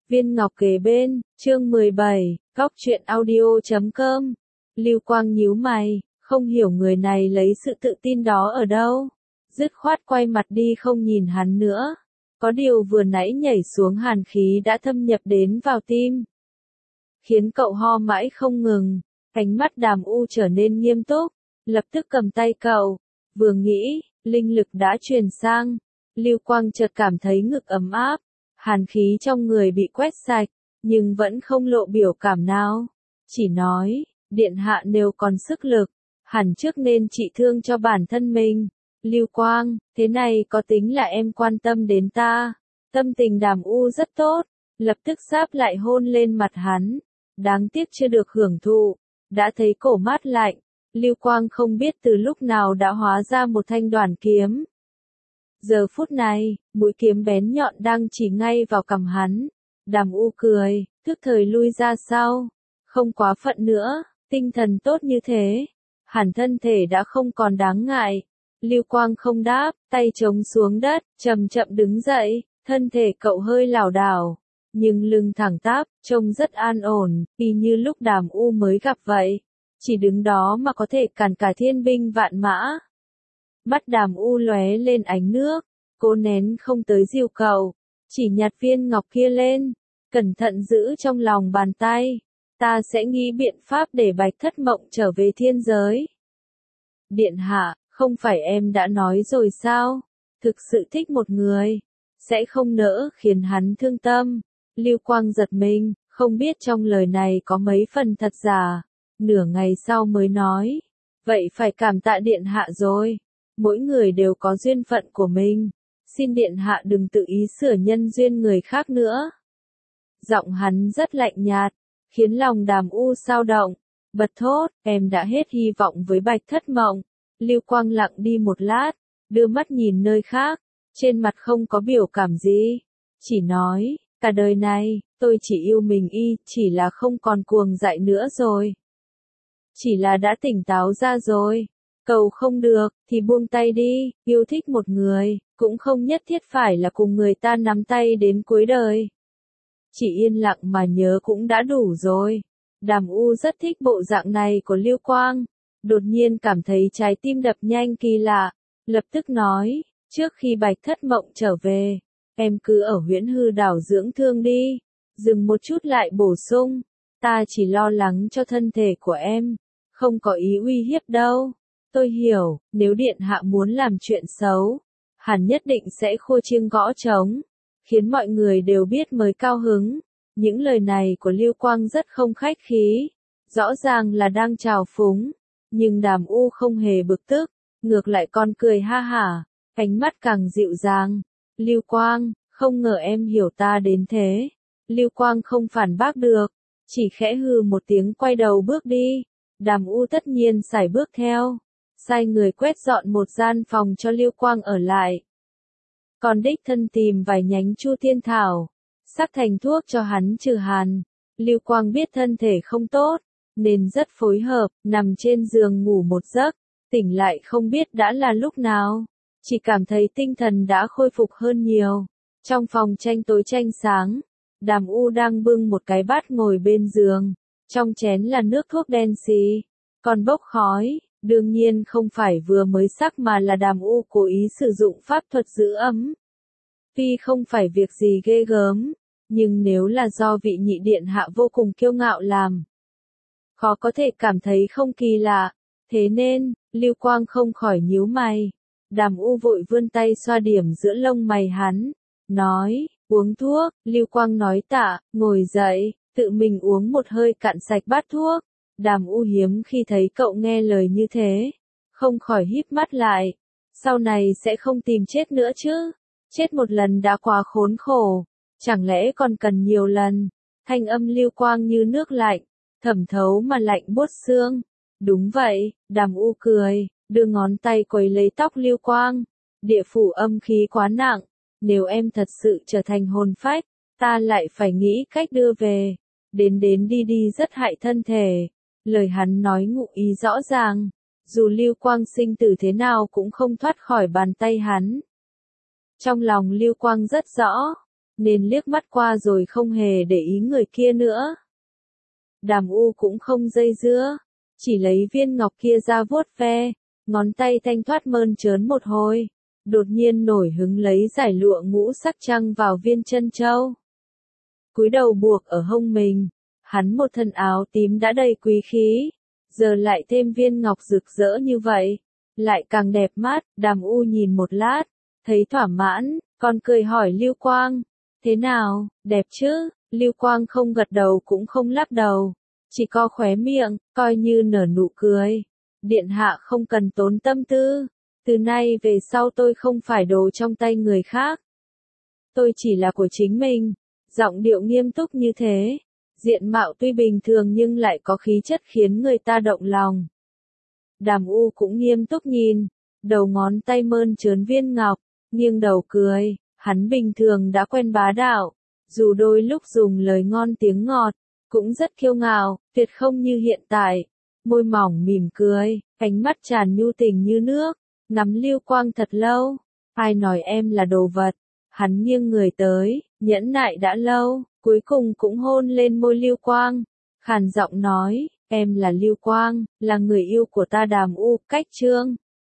Viên ngọc kề bên, chương 17, góc truyện audio.com. Lưu Quang nhíu mày, không hiểu người này lấy sự tự tin đó ở đâu. Dứt khoát quay mặt đi không nhìn hắn nữa. Có điều vừa nãy nhảy xuống hàn khí đã thâm nhập đến vào tim, khiến cậu ho mãi không ngừng. Ánh mắt Đàm U trở nên nghiêm túc, lập tức cầm tay cậu. Vừa nghĩ, linh lực đã truyền sang. Lưu Quang chợt cảm thấy ngực ấm áp. Hàn khí trong người bị quét sạch, nhưng vẫn không lộ biểu cảm nào. Chỉ nói, điện hạ nếu còn sức lực, hẳn trước nên trị thương cho bản thân mình. Lưu Quang, thế này có tính là em quan tâm đến ta. Tâm tình Đàm U rất tốt, lập tức sáp lại hôn lên mặt hắn. Đáng tiếc chưa được hưởng thụ, đã thấy cổ mát lạnh. Lưu Quang không biết từ lúc nào đã hóa ra một thanh đoản kiếm. Giờ phút này, mũi kiếm bén nhọn đang chỉ ngay vào cằm hắn. Đàm U cười, tức thời lui ra sau. Không quá phận nữa, tinh thần tốt như thế. Hẳn thân thể đã không còn đáng ngại. Lưu Quang không đáp, tay chống xuống đất, chậm chậm đứng dậy. Thân thể cậu hơi lảo đảo, nhưng lưng thẳng tắp, trông rất an ổn, y như lúc Đàm U mới gặp vậy. Chỉ đứng đó mà có thể cản cả thiên binh vạn mã. Mắt Đàm U lóe lên ánh nước, cố nén không tới dìu cậu, chỉ nhặt viên ngọc kia lên, cẩn thận giữ trong lòng bàn tay. Ta sẽ nghĩ biện pháp để Bạch Thất Mộng trở về thiên giới. Điện hạ, không phải em đã nói rồi sao? Thực sự thích một người, sẽ không nỡ khiến hắn thương tâm. Lưu Quang giật mình, không biết trong lời này có mấy phần thật giả. Nửa ngày sau mới nói, vậy phải cảm tạ điện hạ rồi. Mỗi người đều có duyên phận của mình. Xin điện hạ đừng tự ý sửa nhân duyên người khác nữa. Giọng hắn rất lạnh nhạt, khiến lòng Đàm U xao động. Bật thốt, em đã hết hy vọng với Bạch Thất Mộng. Lưu Quang lặng đi một lát, đưa mắt nhìn nơi khác, trên mặt không có biểu cảm gì. Chỉ nói, cả đời này, tôi chỉ yêu mình y, chỉ là không còn cuồng dại nữa rồi. Chỉ là đã tỉnh táo ra rồi. Cầu không được, thì buông tay đi, yêu thích một người, cũng không nhất thiết phải là cùng người ta nắm tay đến cuối đời. Chỉ yên lặng mà nhớ cũng đã đủ rồi. Đàm U rất thích bộ dạng này của Lưu Quang, đột nhiên cảm thấy trái tim đập nhanh kỳ lạ, lập tức nói, trước khi Bạch Thất Mộng trở về, em cứ ở Huyễn Hư đảo dưỡng thương đi. Dừng một chút lại bổ sung, ta chỉ lo lắng cho thân thể của em, không có ý uy hiếp đâu. Tôi hiểu, nếu điện hạ muốn làm chuyện xấu, hẳn nhất định sẽ khua chiêng gõ trống, khiến mọi người đều biết mới cao hứng. Những lời này của Lưu Quang rất không khách khí, rõ ràng là đang trào phúng, nhưng Đàm U không hề bực tức, ngược lại còn cười ha hả, ánh mắt càng dịu dàng. Lưu Quang, không ngờ em hiểu ta đến thế. Lưu Quang không phản bác được, chỉ khẽ hừ một tiếng quay đầu bước đi. Đàm U tất nhiên sải bước theo, sai người quét dọn một gian phòng cho Lưu Quang ở lại. Còn đích thân tìm vài nhánh Chu Thiên Thảo, sắc thành thuốc cho hắn trừ hàn. Lưu Quang biết thân thể không tốt, nên rất phối hợp, nằm trên giường ngủ một giấc, tỉnh lại không biết đã là lúc nào, chỉ cảm thấy tinh thần đã khôi phục hơn nhiều. Trong phòng tranh tối tranh sáng, Đàm U đang bưng một cái bát ngồi bên giường, trong chén là nước thuốc đen xì, còn bốc khói. Đương nhiên không phải vừa mới sắc mà là Đàm U cố ý sử dụng pháp thuật giữ ấm. Tuy không phải việc gì ghê gớm, nhưng nếu là do vị nhị điện hạ vô cùng kiêu ngạo làm, khó có thể cảm thấy không kỳ lạ. Thế nên, Lưu Quang không khỏi nhíu mày. Đàm U vội vươn tay xoa điểm giữa lông mày hắn, nói, uống thuốc. Lưu Quang nói tạ, ngồi dậy, tự mình uống một hơi cạn sạch bát thuốc. Đàm U hiếm khi thấy cậu nghe lời như thế, không khỏi híp mắt lại. Sau này sẽ không tìm chết nữa chứ? Chết một lần đã quá khốn khổ, chẳng lẽ còn cần nhiều lần? Thanh âm Lưu Quang như nước lạnh, thẩm thấu mà lạnh buốt xương. Đúng vậy, Đàm U cười, đưa ngón tay quấy lấy tóc Lưu Quang. Địa phủ âm khí quá nặng, nếu em thật sự trở thành hồn phách, ta lại phải nghĩ cách đưa về. Đến đi đi rất hại thân thể. Lời hắn nói ngụ ý rõ ràng, dù Lưu Quang sinh tử thế nào cũng không thoát khỏi bàn tay hắn. Trong lòng Lưu Quang rất rõ, nên liếc mắt qua rồi không hề để ý người kia nữa. Đàm U cũng không dây dưa, chỉ lấy viên ngọc kia ra vuốt ve, ngón tay thanh thoát mơn trớn một hồi, đột nhiên nổi hứng lấy giải lụa ngũ sắc trăng vào viên chân châu. Cúi đầu buộc ở hông mình, hắn một thân áo tím đã đầy quý khí, giờ lại thêm viên ngọc rực rỡ như vậy, lại càng đẹp mắt. Đàm U nhìn một lát, thấy thỏa mãn, còn cười hỏi Lưu Quang, thế nào, đẹp chứ? Lưu Quang không gật đầu cũng không lắc đầu, chỉ co khóe miệng, coi như nở nụ cười. Điện hạ không cần tốn tâm tư, từ nay về sau tôi không phải đồ trong tay người khác. Tôi chỉ là của chính mình. Giọng điệu nghiêm túc như thế, diện mạo tuy bình thường nhưng lại có khí chất khiến người ta động lòng. Đàm U cũng nghiêm túc nhìn, đầu ngón tay mơn trớn viên ngọc, nghiêng đầu cười, hắn bình thường đã quen bá đạo, dù đôi lúc dùng lời ngon tiếng ngọt, cũng rất kiêu ngạo, tuyệt không như hiện tại. Môi mỏng mỉm cười, ánh mắt tràn nhu tình như nước, ngắm Lưu Quang thật lâu. Ai nói em là đồ vật? Hắn nghiêng người tới, nhẫn nại đã lâu, cuối cùng cũng hôn lên môi Lưu Quang, khàn giọng nói, em là Lưu Quang, là người yêu của ta Đàm U. Cách chương